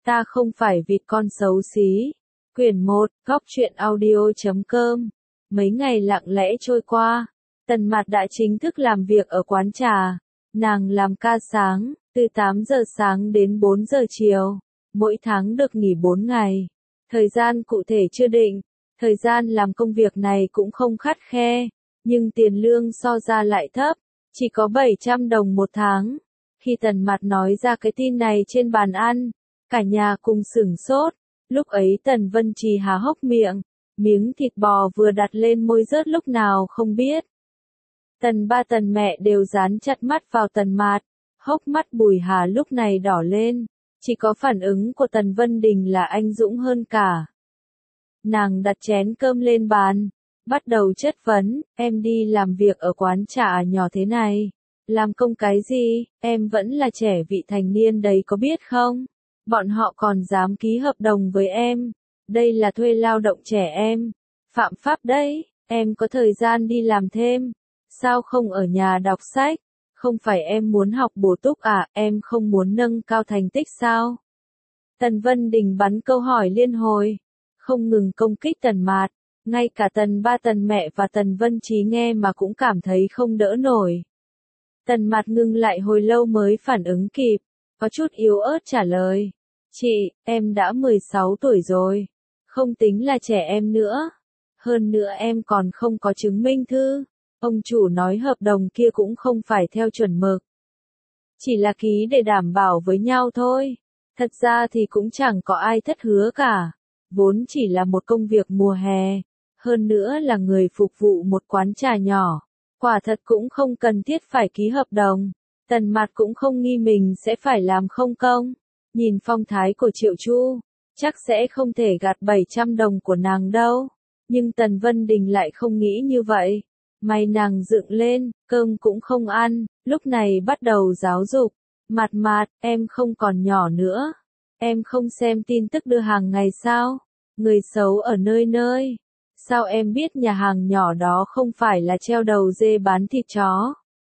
Ta không phải vịt con xấu xí. Quyển 1, góc truyện audio.com. Mấy ngày lặng lẽ trôi qua, Tần Mạt đã chính thức làm việc ở quán trà. Nàng làm ca sáng, từ 8 giờ sáng đến 4 giờ chiều. Mỗi tháng được nghỉ 4 ngày. Thời gian cụ thể chưa định. Thời gian làm công việc này cũng không khắt khe. Nhưng tiền lương so ra lại thấp. Chỉ có 700 đồng một tháng. Khi Tần Mạt nói ra cái tin này trên bàn ăn, cả nhà cùng sửng sốt. Lúc ấy Tần Vân Trì há hốc miệng. Miếng thịt bò vừa đặt lên môi rớt lúc nào không biết. Tần ba Tần mẹ đều dán chặt mắt vào Tần Mạt. Hốc mắt Bùi Hà lúc này đỏ lên. Chỉ có phản ứng của Tần Vân Đình là anh dũng hơn cả. Nàng đặt chén cơm lên bàn, bắt đầu chất vấn, em đi làm việc ở quán trà nhỏ thế này. Làm công cái gì, em vẫn là trẻ vị thành niên đấy có biết không? Bọn họ còn dám ký hợp đồng với em. Đây là thuê lao động trẻ em. Phạm pháp đấy, em có thời gian đi làm thêm. Sao không ở nhà đọc sách? Không phải em muốn học bổ túc à, em không muốn nâng cao thành tích sao? Tần Vân Đình bắn câu hỏi liên hồi. Không ngừng công kích Tần Mạt. Ngay cả Tần ba Tần mẹ và Tần Vân Trí nghe mà cũng cảm thấy không đỡ nổi. Tần Mạt ngừng lại hồi lâu mới phản ứng kịp. Có chút yếu ớt trả lời. Chị, em đã 16 tuổi rồi. Không tính là trẻ em nữa. Hơn nữa em còn không có chứng minh thư. Ông chủ nói hợp đồng kia cũng không phải theo chuẩn mực. Chỉ là ký để đảm bảo với nhau thôi. Thật ra thì cũng chẳng có ai thất hứa cả. Vốn chỉ là một công việc mùa hè. Hơn nữa là người phục vụ một quán trà nhỏ. Quả thật cũng không cần thiết phải ký hợp đồng. Tần Mạt cũng không nghi mình sẽ phải làm không công. Nhìn phong thái của Triệu Chu, chắc sẽ không thể gạt 700 đồng của nàng đâu. Nhưng Tần Vân Đình lại không nghĩ như vậy. Mày nàng dựng lên, cơm cũng không ăn, lúc này bắt đầu giáo dục. Mạt Mạt, em không còn nhỏ nữa. Em không xem tin tức đưa hàng ngày sao? Người xấu ở nơi nơi. Sao em biết nhà hàng nhỏ đó không phải là treo đầu dê bán thịt chó?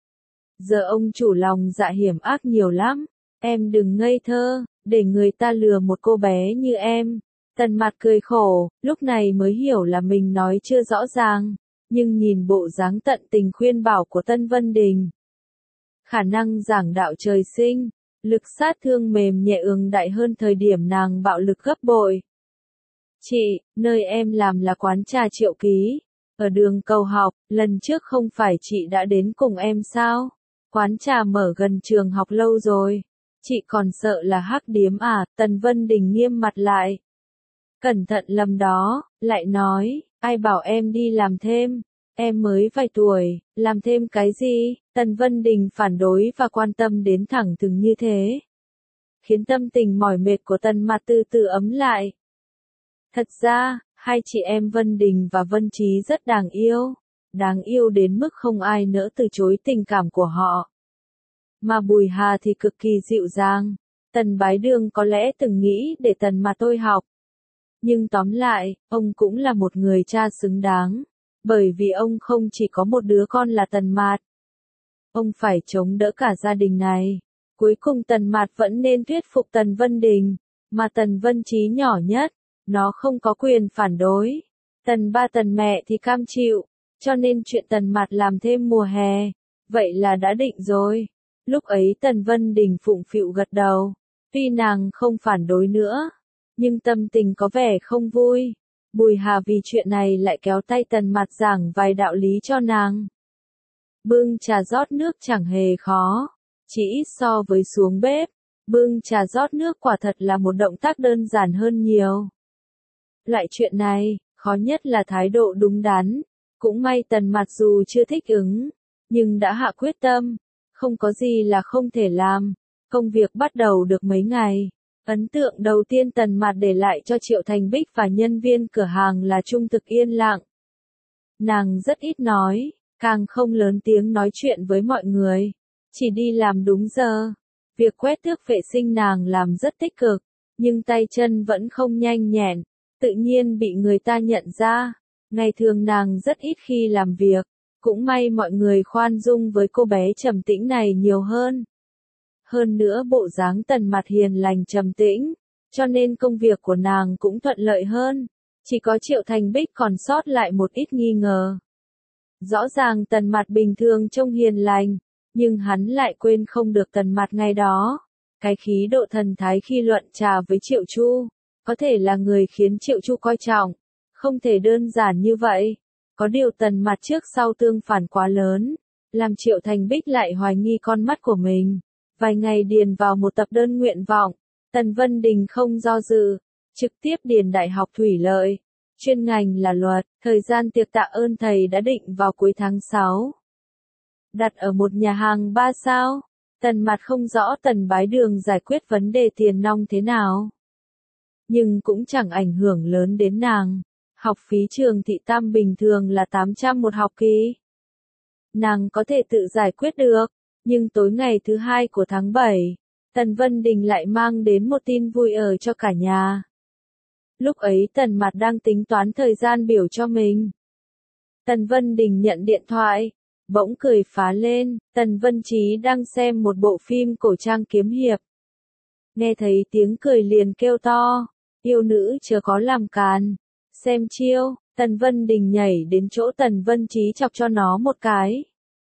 Giờ ông chủ lòng dạ hiểm ác nhiều lắm. Em đừng ngây thơ, để người ta lừa một cô bé như em. Tần Mạt cười khổ, lúc này mới hiểu là mình nói chưa rõ ràng. Nhưng nhìn bộ dáng tận tình khuyên bảo của Tân Vân Đình. Khả năng giảng đạo trời sinh, lực sát thương mềm nhẹ ương đại hơn thời điểm nàng bạo lực gấp bội. Chị, nơi em làm là quán trà Triệu Ký. Ở đường Cầu Học, lần trước không phải chị đã đến cùng em sao? Quán trà mở gần trường học lâu rồi. Chị còn sợ là hắc điếm à? Tần Vân Đình nghiêm mặt lại. Cẩn thận lầm đó, lại nói, ai bảo em đi làm thêm? Em mới vài tuổi, làm thêm cái gì? Tần Vân Đình phản đối và quan tâm đến thẳng thừng như thế. Khiến tâm tình mỏi mệt của Tần Mạt từ từ ấm lại. Thật ra, hai chị em Vân Đình và Vân Trí rất đáng yêu. Đáng yêu đến mức không ai nỡ từ chối tình cảm của họ. Mà Bùi Hà thì cực kỳ dịu dàng. Tần Bái Đường có lẽ từng nghĩ để Tần Mạt tôi học. Nhưng tóm lại, ông cũng là một người cha xứng đáng. Bởi vì ông không chỉ có một đứa con là Tần Mạt. Ông phải chống đỡ cả gia đình này. Cuối cùng Tần Mạt vẫn nên thuyết phục Tần Vân Đình. Mà Tần Vân Trí nhỏ nhất, nó không có quyền phản đối. Tần ba Tần mẹ thì cam chịu. Cho nên chuyện Tần Mạt làm thêm mùa hè. Vậy là đã định rồi. Lúc ấy Tần Vân Đình phụng phịu gật đầu. Tuy nàng không phản đối nữa. Nhưng tâm tình có vẻ không vui. Bùi Hà vì chuyện này lại kéo tay Tần Mạt giảng vài đạo lý cho nàng. Bưng trà rót nước chẳng hề khó. Chỉ ít so với xuống bếp. Bưng trà rót nước quả thật là một động tác đơn giản hơn nhiều. Loại chuyện này, khó nhất là thái độ đúng đắn. Cũng may Tần Mạt dù chưa thích ứng, nhưng đã hạ quyết tâm. Không có gì là không thể làm. Công việc bắt đầu được mấy ngày. Ấn tượng đầu tiên Tần Mạt để lại cho Triệu Thành Bích và nhân viên cửa hàng là trung thực yên lặng. Nàng rất ít nói, càng không lớn tiếng nói chuyện với mọi người. Chỉ đi làm đúng giờ. Việc quét tước vệ sinh nàng làm rất tích cực, nhưng tay chân vẫn không nhanh nhẹn, tự nhiên bị người ta nhận ra. Ngày thường nàng rất ít khi làm việc, cũng may mọi người khoan dung với cô bé trầm tĩnh này nhiều hơn. Hơn nữa bộ dáng Tần Mạt hiền lành trầm tĩnh, cho nên công việc của nàng cũng thuận lợi hơn. Chỉ có Triệu Thành Bích còn sót lại một ít nghi ngờ. Rõ ràng Tần Mạt bình thường trông hiền lành, nhưng hắn lại quên không được Tần Mạt ngày đó. Cái khí độ thần thái khi luận trà với Triệu Chu, có thể là người khiến Triệu Chu coi trọng, không thể đơn giản như vậy. Có điều Tần Mạt trước sau tương phản quá lớn, làm Triệu Thành Bích lại hoài nghi con mắt của mình. Vài ngày điền vào một tập đơn nguyện vọng, Tần Vân Đình không do dự, trực tiếp điền Đại học Thủy Lợi, chuyên ngành là luật, thời gian tiệc tạ ơn thầy đã định vào cuối tháng 6. Đặt ở một nhà hàng 3 sao, Tần Mạt không rõ Tần Bái Đường giải quyết vấn đề tiền nong thế nào. Nhưng cũng chẳng ảnh hưởng lớn đến nàng, học phí trường Thị Tam bình thường là 800 một học kỳ. Nàng có thể tự giải quyết được, nhưng tối ngày thứ 2 của tháng 7, Tần Vân Đình lại mang đến một tin vui ở cho cả nhà. Lúc ấy Tần Mạt đang tính toán thời gian biểu cho mình. Tần Vân Đình nhận điện thoại, bỗng cười phá lên, Tần Vân Chí đang xem một bộ phim cổ trang kiếm hiệp. Nghe thấy tiếng cười liền kêu to, yêu nữ chớ có làm càn, xem chiêu, Tần Vân Đình nhảy đến chỗ Tần Vân Chí chọc cho nó một cái.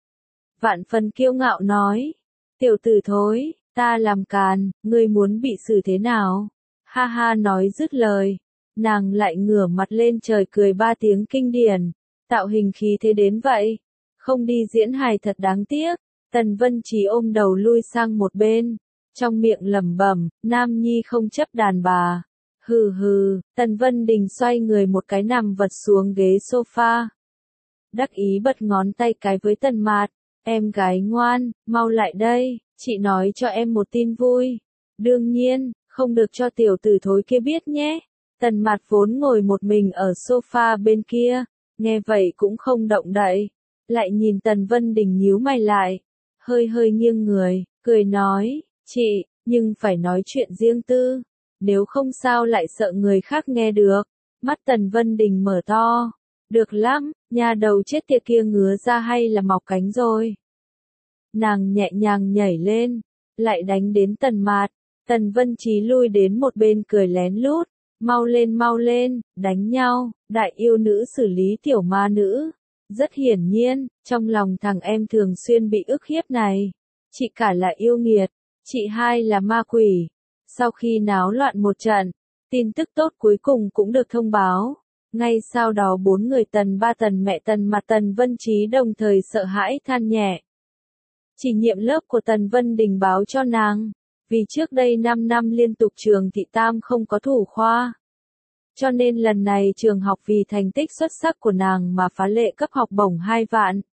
Vạn phần kiêu ngạo nói, tiểu tử thối, ta làm càn, ngươi muốn bị xử thế nào? Ha ha nói dứt lời, nàng lại ngửa mặt lên trời cười 3 tiếng kinh điển, tạo hình khí thế đến vậy, không đi diễn hài thật đáng tiếc. Tần Vân Chí ôm đầu lui sang một bên, trong miệng lẩm bẩm, nam nhi không chấp đàn bà. Hừ hừ, Tần Vân Đình xoay người một cái nằm vật xuống ghế sofa. Đắc ý bật ngón tay cái với Tần Mạt, em gái ngoan, mau lại đây, chị nói cho em một tin vui. Đương nhiên, không được cho tiểu tử thối kia biết nhé. Tần Mạt vốn ngồi một mình ở sofa bên kia, nghe vậy cũng không động đậy, lại nhìn Tần Vân Đình nhíu mày lại, hơi hơi nghiêng người, cười nói, chị, nhưng phải nói chuyện riêng tư, nếu không sao lại sợ người khác nghe được. Mắt Tần Vân Đình mở to, được lắm, nhà đầu chết tiệt kia ngứa ra hay là mọc cánh rồi. Nàng nhẹ nhàng nhảy lên, lại đánh đến Tần Mạt. Tần Vân Chí lui đến một bên cười lén lút, mau lên, đánh nhau, đại yêu nữ xử lý tiểu ma nữ. Rất hiển nhiên, trong lòng thằng em thường xuyên bị ức hiếp này, chị cả là yêu nghiệt, chị hai là ma quỷ. Sau khi náo loạn một trận, tin tức tốt cuối cùng cũng được thông báo. Ngay sau đó 4 người Tần ba Tần mẹ Tần Mạt Tần Vân Chí đồng thời sợ hãi than nhẹ. Chỉ nhiệm lớp của Tần Vân Đình báo cho nàng, vì trước đây 5 năm liên tục trường Thị Tam không có thủ khoa. Cho nên lần này trường học vì thành tích xuất sắc của nàng mà phá lệ cấp học bổng 2 vạn.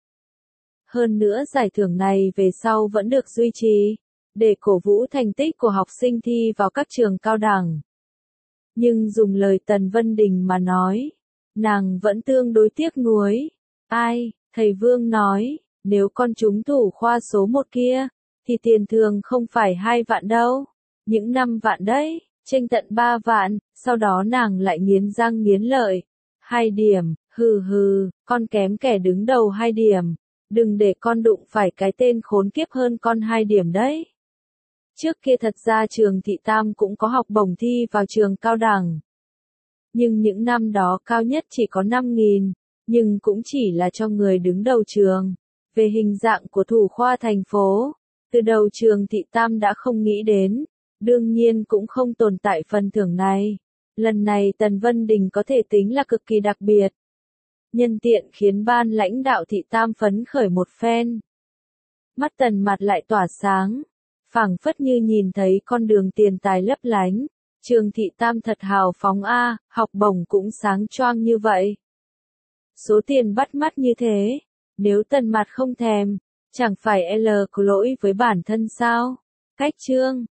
Hơn nữa giải thưởng này về sau vẫn được duy trì, để cổ vũ thành tích của học sinh thi vào các trường cao đẳng. Nhưng dùng lời Tần Vân Đình mà nói, nàng vẫn tương đối tiếc nuối. Ai, thầy Vương nói, nếu con trúng thủ khoa số 1 kia, thì tiền thưởng không phải 2 vạn đâu, những 5 vạn đấy, chênh tận 3 vạn, sau đó nàng lại nghiến răng nghiến lợi. 2 điểm, hừ hừ, con kém kẻ đứng đầu 2 điểm, đừng để con đụng phải cái tên khốn kiếp hơn con 2 điểm đấy. Trước kia thật ra trường Thị Tam cũng có học bổng thi vào trường cao đẳng. Nhưng những năm đó cao nhất chỉ có 5.000, nhưng cũng chỉ là cho người đứng đầu trường. Về hình dạng của thủ khoa thành phố, từ đầu trường Thị Tam đã không nghĩ đến, đương nhiên cũng không tồn tại phần thưởng này. Lần này Tần Vân Đình có thể tính là cực kỳ đặc biệt. Nhân tiện khiến ban lãnh đạo Thị Tam phấn khởi một phen. Mắt Tần Mạt lại tỏa sáng, phảng phất như nhìn thấy con đường tiền tài lấp lánh. Trường Thị Tam thật hào phóng a, học bổng cũng sáng choang như vậy. Số tiền bắt mắt như thế, nếu Tần Mạt không thèm, chẳng phải L có lỗi với bản thân sao? Cách chương